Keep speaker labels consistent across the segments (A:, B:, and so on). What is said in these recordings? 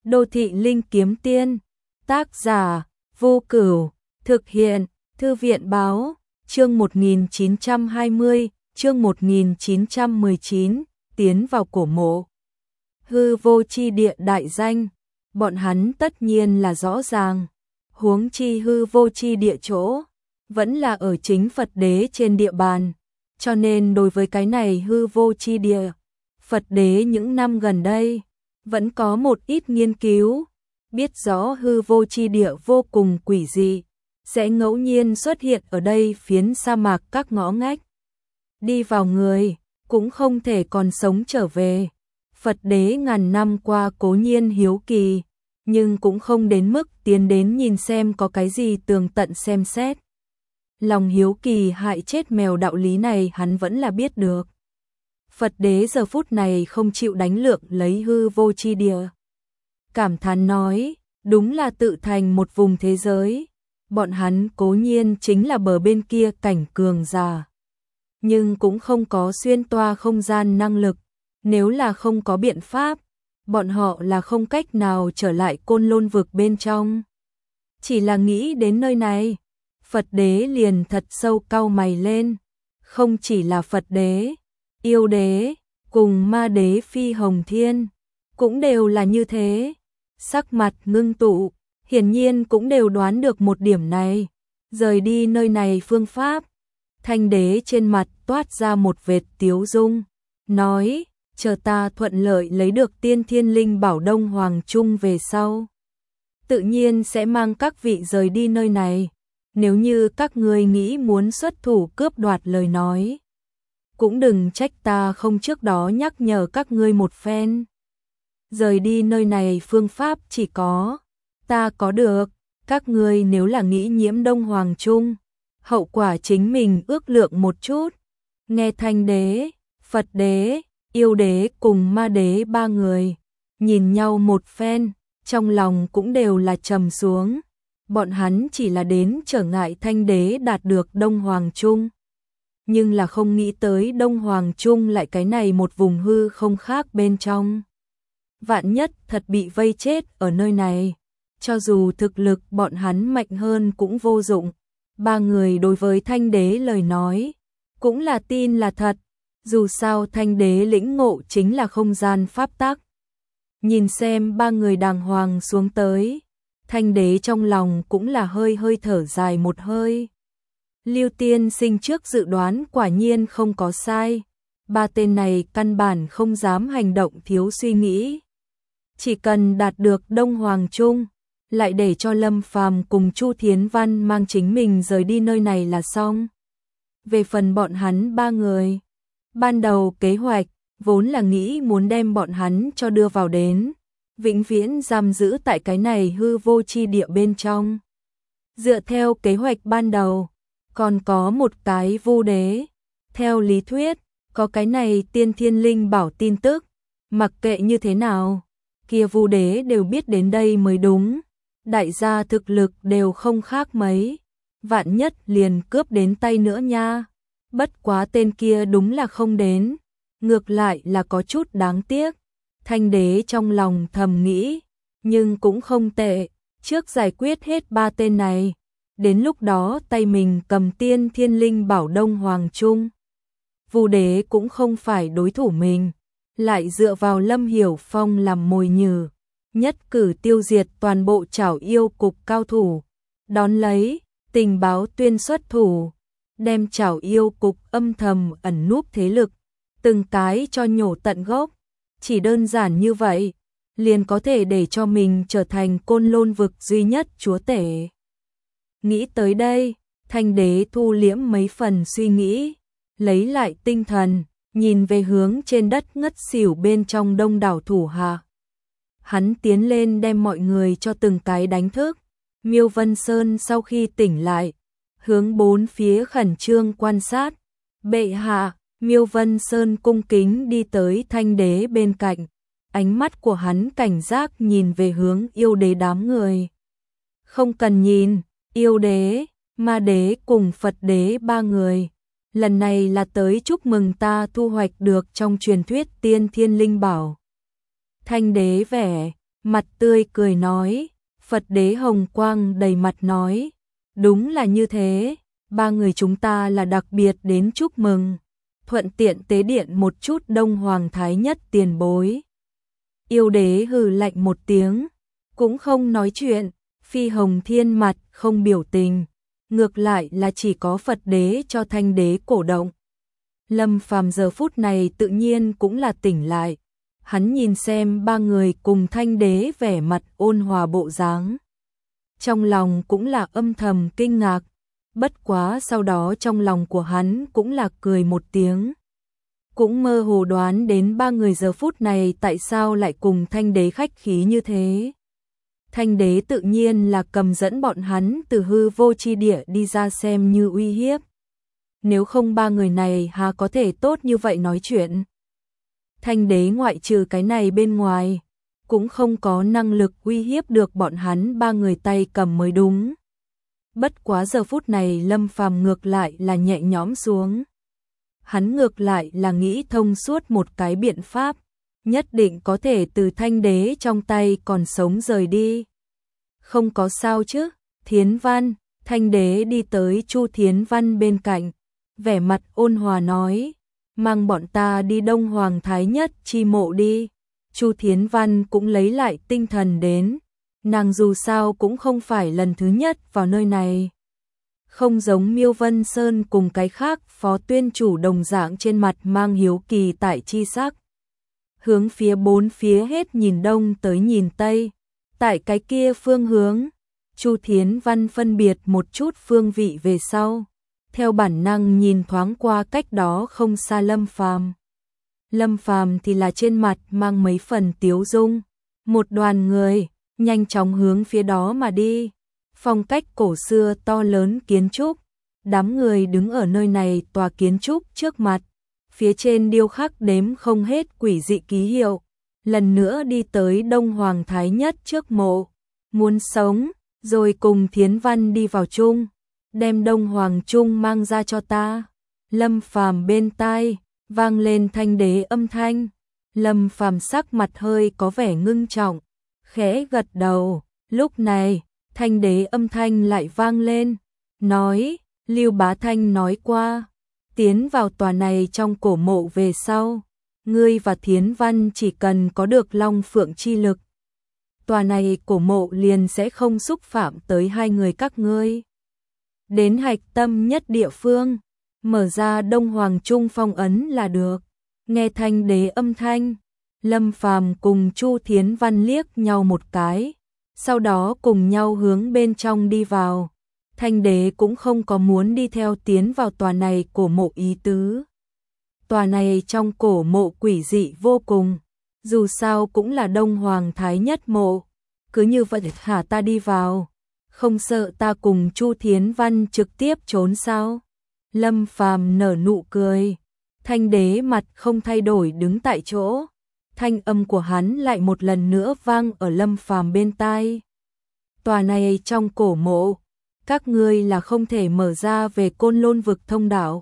A: Đô thị linh kiếm tiên, tác giả, Vô Cửu, thực hiện, Thư viện báo, chương 1920, chương 1919, tiến vào cổ mộ. Hư vô chi địa đại danh, bọn hắn tất nhiên là rõ ràng, huống chi hư vô chi địa chỗ, vẫn là ở chính Phật đế trên địa bàn, cho nên đối với cái này hư vô chi địa, Phật đế những năm gần đây, vẫn có một ít nghiên cứu, biết rõ hư vô chi địa vô cùng quỷ dị, sẽ ngẫu nhiên xuất hiện ở đây phiến sa mạc các ngõ ngách. Đi vào người, cũng không thể còn sống trở về. Phật đế ngàn năm qua cố nhiên hiếu kỳ, nhưng cũng không đến mức tiến đến nhìn xem có cái gì tường tận xem xét. Lòng hiếu kỳ hại chết mèo đạo lý này hắn vẫn là biết được. Phật đế giờ phút này không chịu đánh lượng lấy hư vô chi địa. Cảm thán nói, đúng là tự thành một vùng thế giới. Bọn hắn cố nhiên chính là bờ bên kia cảnh cường giả, nhưng cũng không có xuyên toa không gian năng lực. Nếu là không có biện pháp, bọn họ là không cách nào trở lại Côn Lôn vực bên trong. Chỉ là nghĩ đến nơi này, Phật đế liền thật sâu cau mày lên. Không chỉ là Phật đế, yêu đế, cùng ma đế Phi Hồng Thiên, cũng đều là như thế. Sắc mặt ngưng tụ, hiển nhiên cũng đều đoán được một điểm này. Rời đi nơi này phương pháp, Thanh đế trên mặt toát ra một vệt tiếu dung, nói, chờ ta thuận lợi lấy được tiên thiên linh bảo Đông Hoàng Trung về sau. Tự nhiên sẽ mang các vị rời đi nơi này, nếu như các ngươi nghĩ muốn xuất thủ cướp đoạt lời nói. Cũng đừng trách ta không trước đó nhắc nhở các ngươi một phen. Rời đi nơi này phương pháp chỉ có, ta có được, các ngươi nếu là nghĩ nhiễm Đông Hoàng Trung, hậu quả chính mình ước lượng một chút. Nghe Thanh đế, Phật đế, yêu đế cùng ma đế ba người, nhìn nhau một phen, trong lòng cũng đều là trầm xuống. Bọn hắn chỉ là đến trở ngại Thanh đế đạt được Đông Hoàng Trung. Nhưng là không nghĩ tới Đông Hoàng Trung lại cái này một vùng hư không khác bên trong. Vạn nhất thật bị vây chết ở nơi này, cho dù thực lực bọn hắn mạnh hơn cũng vô dụng. Ba người đối với Thanh đế lời nói, cũng là tin là thật, dù sao Thanh đế lĩnh ngộ chính là không gian pháp tắc. Nhìn xem ba người đàng hoàng xuống tới, Thanh đế trong lòng cũng là hơi hơi thở dài một hơi. Lưu tiên sinh trước dự đoán quả nhiên không có sai, ba tên này căn bản không dám hành động thiếu suy nghĩ. Chỉ cần đạt được Đông Hoàng Trung, lại để cho Lâm Phàm cùng Chu Thiến Văn mang chính mình rời đi nơi này là xong. Về phần bọn hắn ba người, ban đầu kế hoạch vốn là nghĩ muốn đem bọn hắn cho đưa vào đến, vĩnh viễn giam giữ tại cái này hư vô chi địa bên trong. Dựa theo kế hoạch ban đầu, còn có một cái Vu đế. Theo lý thuyết, có cái này tiên thiên linh bảo tin tức, mặc kệ như thế nào, kia Vu đế đều biết đến đây mới đúng. Đại gia thực lực đều không khác mấy, vạn nhất liền cướp đến tay nữa nha. Bất quá tên kia đúng là không đến, ngược lại là có chút đáng tiếc. Thanh đế trong lòng thầm nghĩ, nhưng cũng không tệ, trước giải quyết hết ba tên này, đến lúc đó tay mình cầm tiên thiên linh bảo Đông Hoàng Trung. Vu đế cũng không phải đối thủ mình, lại dựa vào Lâm Hiểu Phong làm mồi nhử, nhất cử tiêu diệt toàn bộ Trảo Yêu cục cao thủ. Đón lấy, tình báo tuyên xuất thủ, đem Trảo Yêu cục âm thầm ẩn núp thế lực, từng cái cho nhổ tận gốc. Chỉ đơn giản như vậy, liền có thể để cho mình trở thành Côn Lôn vực duy nhất chúa tể. Nghĩ tới đây, Thanh đế thu liễm mấy phần suy nghĩ, lấy lại tinh thần, nhìn về hướng trên đất ngất xỉu bên trong đông đảo thủ hạ. Hắn tiến lên đem mọi người cho từng cái đánh thức. Miêu Vân Sơn sau khi tỉnh lại, hướng bốn phía khẩn trương quan sát. Bệ hạ, Miêu Vân Sơn cung kính đi tới Thanh đế bên cạnh. Ánh mắt của hắn cảnh giác nhìn về hướng yêu đế đám người. Không cần nhìn, yêu đế, ma đế cùng Phật đế ba người. Lần này là tới chúc mừng ta thu hoạch được trong truyền thuyết tiên thiên linh bảo. Thanh đế vẻ mặt tươi cười nói, Phật đế hồng quang đầy mặt nói, đúng là như thế, ba người chúng ta là đặc biệt đến chúc mừng, thuận tiện tế điện một chút Đông Hoàng Thái Nhất tiền bối. Yêu đế hừ lạnh một tiếng, cũng không nói chuyện, Phi Hồng Thiên mặt không biểu tình, ngược lại là chỉ có Phật đế cho Thanh đế cổ động. Lâm Phàm giờ phút này tự nhiên cũng là tỉnh lại, hắn nhìn xem ba người cùng Thanh đế vẻ mặt ôn hòa bộ dáng, trong lòng cũng là âm thầm kinh ngạc, bất quá sau đó trong lòng của hắn cũng là cười một tiếng. Cũng mơ hồ đoán đến ba người giờ phút này tại sao lại cùng Thanh đế khách khí như thế. Thanh đế tự nhiên là cầm dẫn bọn hắn từ hư vô chi địa đi ra xem như uy hiếp. Nếu không ba người này há có thể tốt như vậy nói chuyện. Thanh đế ngoại trừ cái này bên ngoài, cũng không có năng lực uy hiếp được bọn hắn ba người tay cầm mới đúng. Bất quá giờ phút này Lâm Phàm ngược lại là nhẹ nhõm xuống. Hắn ngược lại là nghĩ thông suốt một cái biện pháp, nhất định có thể từ Thanh đế trong tay còn sống rời đi. Không có sao chứ, Thiến Văn, Thanh đế đi tới Chu Thiến Văn bên cạnh, vẻ mặt ôn hòa nói, mang bọn ta đi Đông Hoàng Thái Nhất chi mộ đi. Chu Thiến Văn cũng lấy lại tinh thần đến, nàng dù sao cũng không phải lần thứ nhất vào nơi này. Không giống Miêu Vân Sơn cùng cái khác phó tuyên chủ đồng dạng trên mặt mang hiếu kỳ tại chi sắc. Hướng phía bốn phía hết nhìn đông tới nhìn tây, tại cái kia phương hướng, Chu Thiến Văn phân biệt một chút phương vị về sau, theo bản năng nhìn thoáng qua cách đó không xa Lâm Phàm. Lâm Phàm thì là trên mặt mang mấy phần tiếu dung, một đoàn người nhanh chóng hướng phía đó mà đi. Phong cách cổ xưa to lớn kiến trúc, đám người đứng ở nơi này tòa kiến trúc trước mặt, phía trên điêu khắc đếm không hết quỷ dị ký hiệu, lần nữa đi tới Đông Hoàng Thái Nhất trước mộ, muốn sống, rồi cùng Thiến Văn đi vào chung, đem Đông Hoàng chung mang ra cho ta. Lâm Phàm bên tai vang lên Thanh đế âm thanh, Lâm Phàm sắc mặt hơi có vẻ ngưng trọng, khẽ gật đầu. Lúc này Thanh đế âm thanh lại vang lên, nói, Lưu Bá Thanh nói qua, tiến vào tòa này trong cổ mộ về sau, ngươi và Thiến Văn chỉ cần có được Long Phượng chi lực, tòa này cổ mộ liền sẽ không xúc phạm tới hai người các ngươi. Đến hạch tâm nhất địa phương, mở ra Đông Hoàng Trung phong ấn là được. Nghe Thanh đế âm thanh, Lâm Phàm cùng Chu Thiến Văn liếc nhau một cái, sau đó cùng nhau hướng bên trong đi vào. Thanh đế cũng không có muốn đi theo tiến vào tòa này cổ mộ ý tứ. Tòa này trong cổ mộ quỷ dị vô cùng, dù sao cũng là Đông Hoàng Thái Nhất mộ, cứ như vậy hả ta đi vào, không sợ ta cùng Chu Thiến Văn trực tiếp trốn sao? Lâm Phàm nở nụ cười, Thanh đế mặt không thay đổi đứng tại chỗ, thanh âm của hắn lại một lần nữa vang ở Lâm Phàm bên tai. Tòa này trong cổ mộ, các ngươi là không thể mở ra về Côn Lôn vực thông đạo.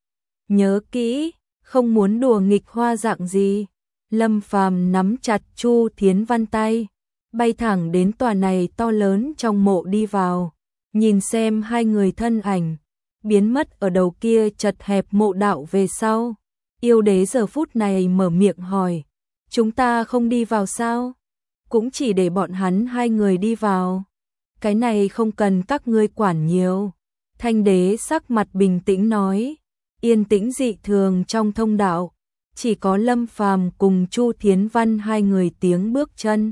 A: Nhớ kỹ, không muốn đùa nghịch hoa dạng gì. Lâm Phàm nắm chặt Chu Thiến Văn tay, bay thẳng đến tòa này to lớn trong mộ đi vào, nhìn xem hai người thân ảnh biến mất ở đầu kia chật hẹp mộ đạo về sau. Yêu đế giờ phút này mở miệng hỏi, chúng ta không đi vào sao? Cũng chỉ để bọn hắn hai người đi vào. Cái này không cần các ngươi quản nhiều. Thanh đế sắc mặt bình tĩnh nói, yên tĩnh dị thường trong thông đạo, chỉ có Lâm Phàm cùng Chu Thiến Văn hai người tiếng bước chân.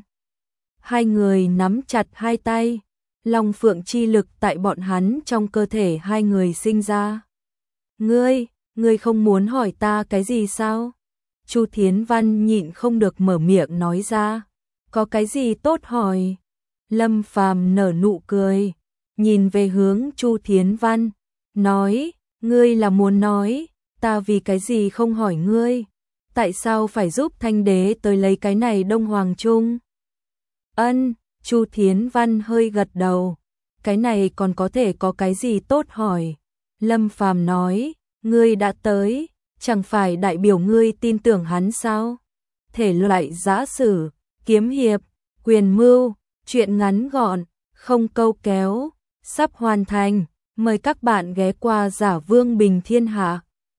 A: Hai người nắm chặt hai tay, Long Phượng chi lực tại bọn hắn trong cơ thể hai người sinh ra. Ngươi không muốn hỏi ta cái gì sao? Chu Thiến Văn nhịn không được mở miệng nói ra, có cái gì tốt hỏi? Lâm Phàm nở nụ cười, nhìn về hướng Chu Thiến Văn, nói, ngươi là muốn nói, ta vì cái gì không hỏi ngươi? Tại sao phải giúp Thanh đế tới lấy cái này Đông Hoàng Trung? Ân, Chu Thiến Văn hơi gật đầu, cái này còn có thể có cái gì tốt hỏi? Lâm Phàm nói, ngươi đã tới, chẳng phải đại biểu ngươi tin tưởng hắn sao? Thể loại giã sử, kiếm hiệp, Quyền mưu, chuyện ngắn gọn, không câu kéo, sắp hoàn thành. Mời các bạn ghé qua Giả Vương Bình Thiên Hạ.